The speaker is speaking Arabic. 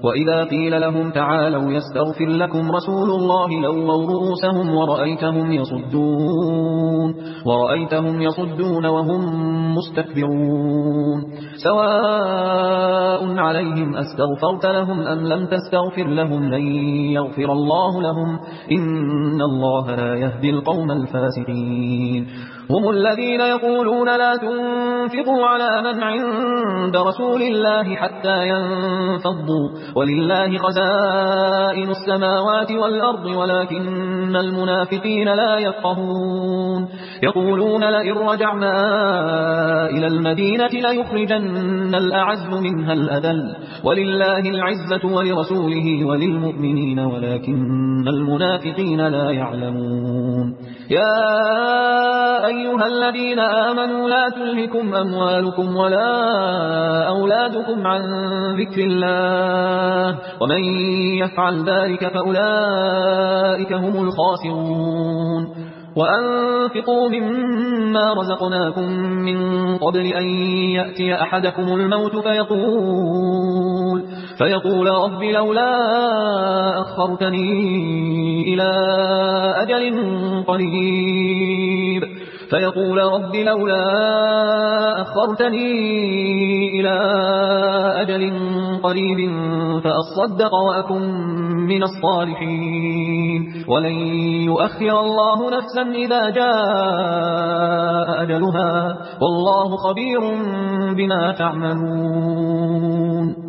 وإذا قيل لهم تعالوا يستغفر لكم رسول الله لووا رؤوسهم ورأيتهم يصدون وهم مستكبرون سواء عليهم أستغفرت لهم أم لم تستغفر لهم لن يغفر الله لهم إن الله لا يهدي القوم الفاسقين هم الذين يقولون لا تنفقوا على من عند رسول الله حتى ينفضوا ولله خزائن السماوات والأرض ولكن المنافقين لا يفقهون يقولون لئن رجعنا إلى المدينة ليخرجن الأعز منها الأذل ولله العزة ولرسوله وللمؤمنين ولكن المنافقين لا يعلمون يا أيها الذين آمنوا لا تلهكم أموالكم ولا أولادكم عن ذكر الله ومن يفعل ذلك فأولئك هم الخاسرون وأنفقوا مما رزقناكم من قبل أن يأتي أحدكم الموت فيقول رب لولا أخرتني إلى أجل قريب فأصدق وأكن من الصالحين ولن يؤخر الله نفسا إذا جاء أجلها والله خبير بما تعملون